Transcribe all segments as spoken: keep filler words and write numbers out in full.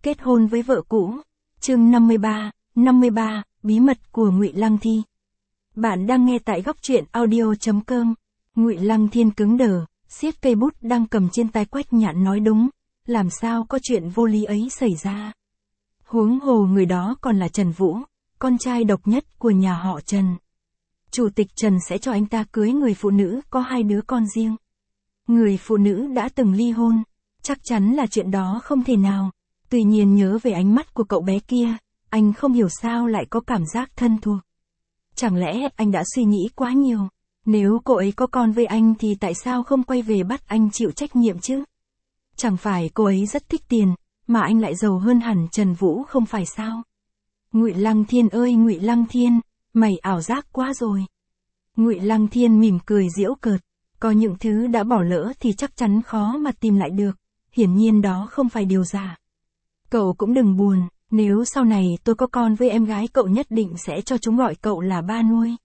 Kết hôn với vợ cũ. Chương năm mươi ba, năm mươi ba, bí mật của Ngụy Lăng Thi. Bạn đang nghe tại góc truyện audio chấm com. Ngụy Lăng Thiên cứng đờ, siết cây bút đang cầm trên tay Quách Nhạn nói đúng, làm sao có chuyện vô lý ấy xảy ra. Huống hồ người đó còn là Trần Vũ, con trai độc nhất của nhà họ Trần. Chủ tịch Trần sẽ cho anh ta cưới người phụ nữ có hai đứa con riêng. Người phụ nữ đã từng ly hôn, chắc chắn là chuyện đó không thể nào. Tuy nhiên nhớ về ánh mắt của cậu bé kia, anh không hiểu sao lại có cảm giác thân thuộc. Chẳng lẽ anh đã suy nghĩ quá nhiều? Nếu cô ấy có con với anh thì tại sao không quay về bắt anh chịu trách nhiệm chứ? Chẳng phải cô ấy rất thích tiền, mà anh lại giàu hơn hẳn Trần Vũ không phải sao? Ngụy Lăng Thiên ơi Ngụy Lăng Thiên, mày ảo giác quá rồi. Ngụy Lăng Thiên mỉm cười giễu cợt, có những thứ đã bỏ lỡ thì chắc chắn khó mà tìm lại được, hiển nhiên đó không phải điều giả. Cậu cũng đừng buồn, nếu sau này tôi có con với em gái cậu nhất định sẽ cho chúng gọi cậu là ba nuôi.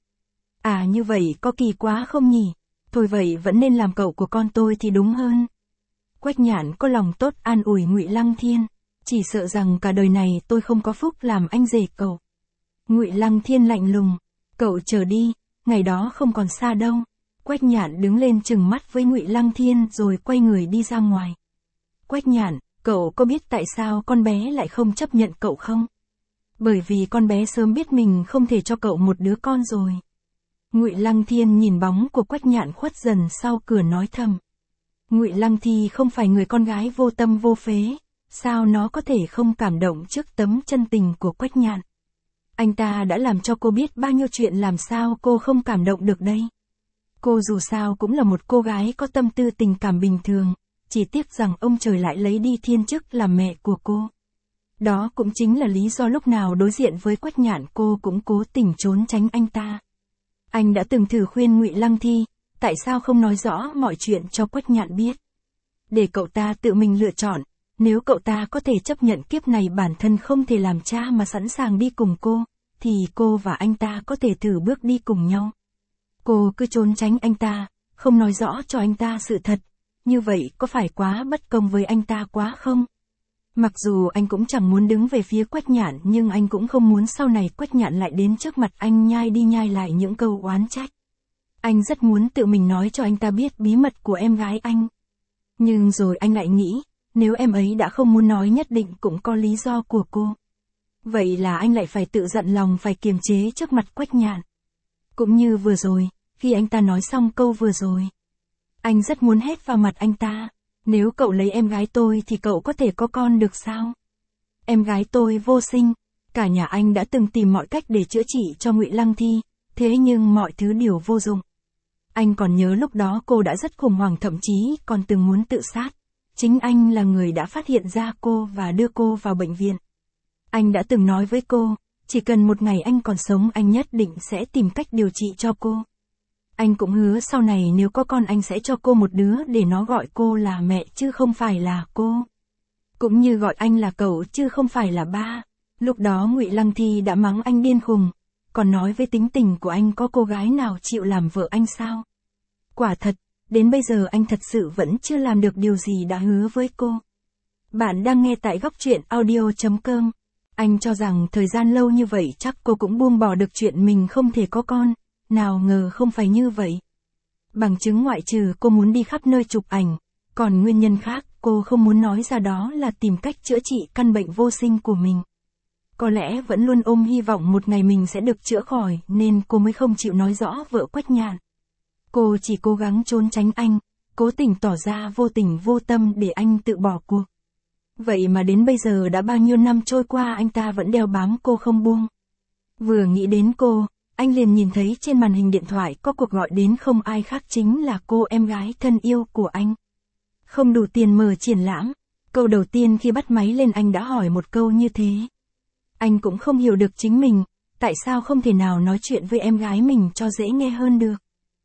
À như vậy có kỳ quá không nhỉ? Thôi vậy vẫn nên làm cậu của con tôi thì đúng hơn. Quách Nhạn có lòng tốt an ủi Ngụy Lăng Thiên, chỉ sợ rằng cả đời này tôi không có phúc làm anh rể cậu. Ngụy Lăng Thiên lạnh lùng, cậu chờ đi, ngày đó không còn xa đâu. Quách Nhạn đứng lên trừng mắt với Ngụy Lăng Thiên rồi quay người đi ra ngoài. Quách Nhạn, cậu có biết tại sao con bé lại không chấp nhận cậu không? Bởi vì con bé sớm biết mình không thể cho cậu một đứa con rồi. Ngụy Lăng Thiên nhìn bóng của Quách Nhạn khuất dần sau cửa nói thầm. Ngụy Lăng Thi không phải người con gái vô tâm vô phế, sao nó có thể không cảm động trước tấm chân tình của Quách Nhạn? Anh ta đã làm cho cô biết bao nhiêu chuyện, làm sao cô không cảm động được đây? Cô dù sao cũng là một cô gái có tâm tư tình cảm bình thường, chỉ tiếc rằng ông trời lại lấy đi thiên chức làm mẹ của cô. Đó cũng chính là lý do lúc nào đối diện với Quách Nhạn cô cũng cố tình trốn tránh anh ta. Anh đã từng thử khuyên Ngụy Lăng Thi, tại sao không nói rõ mọi chuyện cho Quách Nhạn biết? Để cậu ta tự mình lựa chọn, nếu cậu ta có thể chấp nhận kiếp này bản thân không thể làm cha mà sẵn sàng đi cùng cô, thì cô và anh ta có thể thử bước đi cùng nhau. Cô cứ trốn tránh anh ta, không nói rõ cho anh ta sự thật, như vậy có phải quá bất công với anh ta quá không? Mặc dù anh cũng chẳng muốn đứng về phía Quách Nhạn nhưng anh cũng không muốn sau này Quách Nhạn lại đến trước mặt anh nhai đi nhai lại những câu oán trách. Anh rất muốn tự mình nói cho anh ta biết bí mật của em gái anh. Nhưng rồi anh lại nghĩ, nếu em ấy đã không muốn nói nhất định cũng có lý do của cô. Vậy là anh lại phải tự giận lòng phải kiềm chế trước mặt Quách Nhạn. Cũng như vừa rồi, khi anh ta nói xong câu vừa rồi. Anh rất muốn hét vào mặt anh ta, nếu cậu lấy em gái tôi thì cậu có thể có con được sao? Em gái tôi vô sinh, cả nhà anh đã từng tìm mọi cách để chữa trị cho Ngụy Lăng Thi, thế nhưng mọi thứ đều vô dụng. Anh còn nhớ lúc đó cô đã rất khủng hoảng, thậm chí còn từng muốn tự sát. Chính anh là người đã phát hiện ra cô và đưa cô vào bệnh viện. Anh đã từng nói với cô, chỉ cần một ngày anh còn sống anh nhất định sẽ tìm cách điều trị cho cô. Anh cũng hứa sau này nếu có con anh sẽ cho cô một đứa để nó gọi cô là mẹ chứ không phải là cô. Cũng như gọi anh là cậu chứ không phải là ba. Lúc đó Ngụy Lăng Thi đã mắng anh điên khùng, còn nói với tính tình của anh có cô gái nào chịu làm vợ anh sao? Quả thật, đến bây giờ anh thật sự vẫn chưa làm được điều gì đã hứa với cô. Bạn đang nghe tại góc truyện audio chấm com. Anh cho rằng thời gian lâu như vậy chắc cô cũng buông bỏ được chuyện mình không thể có con. Nào ngờ không phải như vậy. Bằng chứng ngoại trừ cô muốn đi khắp nơi chụp ảnh, còn nguyên nhân khác cô không muốn nói ra đó là tìm cách chữa trị căn bệnh vô sinh của mình. Có lẽ vẫn luôn ôm hy vọng một ngày mình sẽ được chữa khỏi nên cô mới không chịu nói rõ vợ Quách Nhạn. Cô chỉ cố gắng trốn tránh anh, cố tình tỏ ra vô tình vô tâm để anh tự bỏ cuộc. Vậy mà đến bây giờ đã bao nhiêu năm trôi qua anh ta vẫn đeo bám cô không buông. Vừa nghĩ đến cô, anh liền nhìn thấy trên màn hình điện thoại có cuộc gọi đến, không ai khác chính là cô em gái thân yêu của anh. Không đủ tiền mở triển lãm. Câu đầu tiên khi bắt máy lên anh đã hỏi một câu như thế. Anh cũng không hiểu được chính mình, tại sao không thể nào nói chuyện với em gái mình cho dễ nghe hơn được.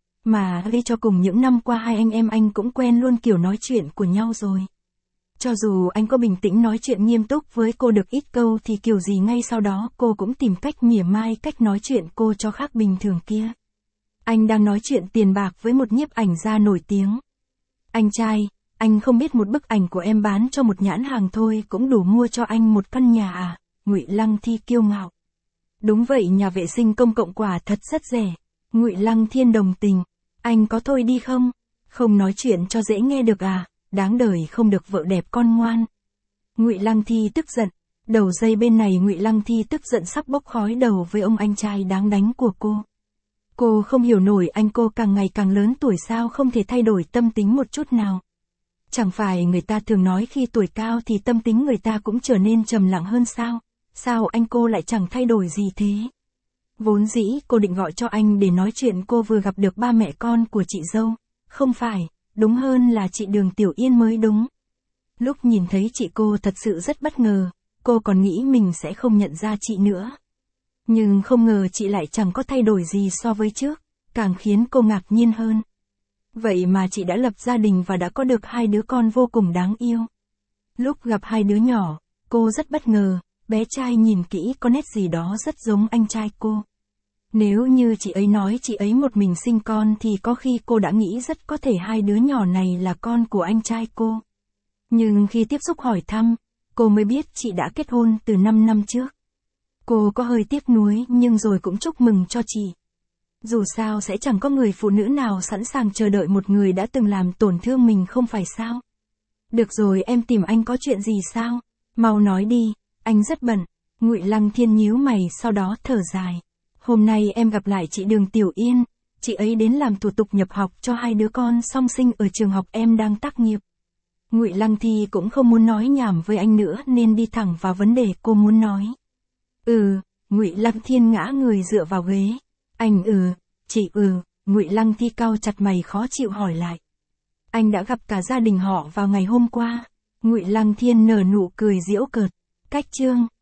Mà đi cho cùng những năm qua hai anh em anh cũng quen luôn kiểu nói chuyện của nhau rồi. Cho dù anh có bình tĩnh nói chuyện nghiêm túc với cô được ít câu thì kiểu gì ngay sau đó cô cũng tìm cách mỉa mai cách nói chuyện cô cho khác bình thường kia. Anh đang nói chuyện tiền bạc với một nhiếp ảnh gia nổi tiếng. Anh trai, Anh không biết một bức ảnh của em bán cho một nhãn hàng thôi cũng đủ mua cho anh một căn nhà à? Ngụy Lăng Thi kiêu ngạo. Đúng vậy, nhà vệ sinh công cộng quả thật rất rẻ. Ngụy Lăng Thiên đồng tình. Anh có thôi đi không? Không nói chuyện cho dễ nghe được à? Đáng đời không được vợ đẹp con ngoan. Ngụy Lăng Thi tức giận. Đầu dây bên này Ngụy Lăng Thi tức giận sắp bốc khói đầu với ông anh trai đáng đánh của cô. Cô không hiểu nổi anh cô càng ngày càng lớn tuổi sao không thể thay đổi tâm tính một chút nào. Chẳng phải người ta thường nói khi tuổi cao thì tâm tính người ta cũng trở nên trầm lặng hơn sao? Sao anh cô lại chẳng thay đổi gì thế? Vốn dĩ cô định gọi cho anh để nói chuyện cô vừa gặp được ba mẹ con của chị dâu. Không phải, đúng hơn là chị Đường Tiểu Yên mới đúng. Lúc nhìn thấy chị cô thật sự rất bất ngờ, cô còn nghĩ mình sẽ không nhận ra chị nữa. Nhưng không ngờ chị lại chẳng có thay đổi gì so với trước, càng khiến cô ngạc nhiên hơn. Vậy mà chị đã lập gia đình và đã có được hai đứa con vô cùng đáng yêu. Lúc gặp hai đứa nhỏ, cô rất bất ngờ, bé trai nhìn kỹ có nét gì đó rất giống anh trai cô. Nếu như chị ấy nói chị ấy một mình sinh con thì có khi cô đã nghĩ rất có thể hai đứa nhỏ này là con của anh trai cô. Nhưng khi tiếp xúc hỏi thăm, cô mới biết chị đã kết hôn từ năm năm trước. Cô có hơi tiếc nuối nhưng rồi cũng chúc mừng cho chị. Dù sao sẽ chẳng có người phụ nữ nào sẵn sàng chờ đợi một người đã từng làm tổn thương mình không phải sao? Được rồi, em tìm anh có chuyện gì sao? Mau nói đi, anh rất bận. Ngụy Lăng Thiên nhíu mày sau đó thở dài. Hôm nay em gặp lại chị Đường Tiểu Yên, chị ấy đến làm thủ tục nhập học cho hai đứa con song sinh ở trường học em đang tác nghiệp. Ngụy Lăng Thi cũng không muốn nói nhảm với anh nữa nên đi thẳng vào vấn đề cô muốn nói. Ừ, Ngụy Lăng Thiên ngã người dựa vào ghế. Anh ừ, chị ừ, Ngụy Lăng Thi cau chặt mày khó chịu hỏi lại. Anh đã gặp cả gia đình họ vào ngày hôm qua. Ngụy Lăng Thiên nở nụ cười giễu cợt. Cách chương